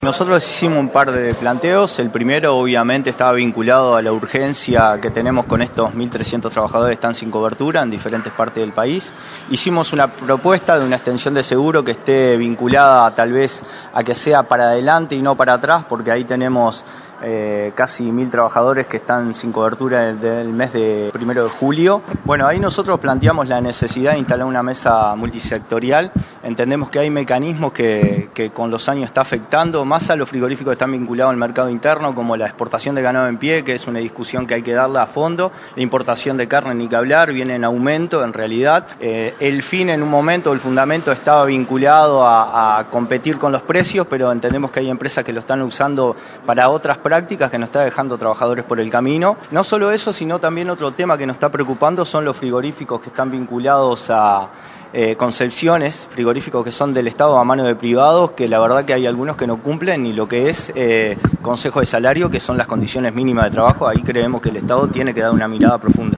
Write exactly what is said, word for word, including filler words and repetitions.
Nosotros hicimos un par de planteos. El primero obviamente estaba vinculado a la urgencia que tenemos con estos mil trescientos trabajadores que están sin cobertura en diferentes partes del país. Hicimos una propuesta de una extensión de seguro que esté vinculada tal vez a que sea para adelante y no para atrás, porque ahí tenemos eh, casi mil trabajadores que están sin cobertura desde el mes de primero de julio. Bueno, ahí nosotros planteamos la necesidad de instalar una mesa multisectorial. Entendemos que hay mecanismos que, que con los años está afectando más a los frigoríficos que están vinculados al mercado interno, como la exportación de ganado en pie, que es una discusión que hay que darla a fondo. La importación de carne, ni que hablar, viene en aumento en realidad. Eh, el fin en un momento, el fundamento estaba vinculado a, a competir con los precios, pero entendemos que hay empresas que lo están usando para otras prácticas que nos está dejando trabajadores por el camino. No solo eso, sino también otro tema que nos está preocupando son los frigoríficos que están vinculados a Eh, concepciones, frigoríficos que son del Estado a mano de privados, que la verdad que hay algunos que no cumplen ni lo que es eh, consejo de salario, que son las condiciones mínimas de trabajo. Ahí creemos que el Estado tiene que dar una mirada profunda.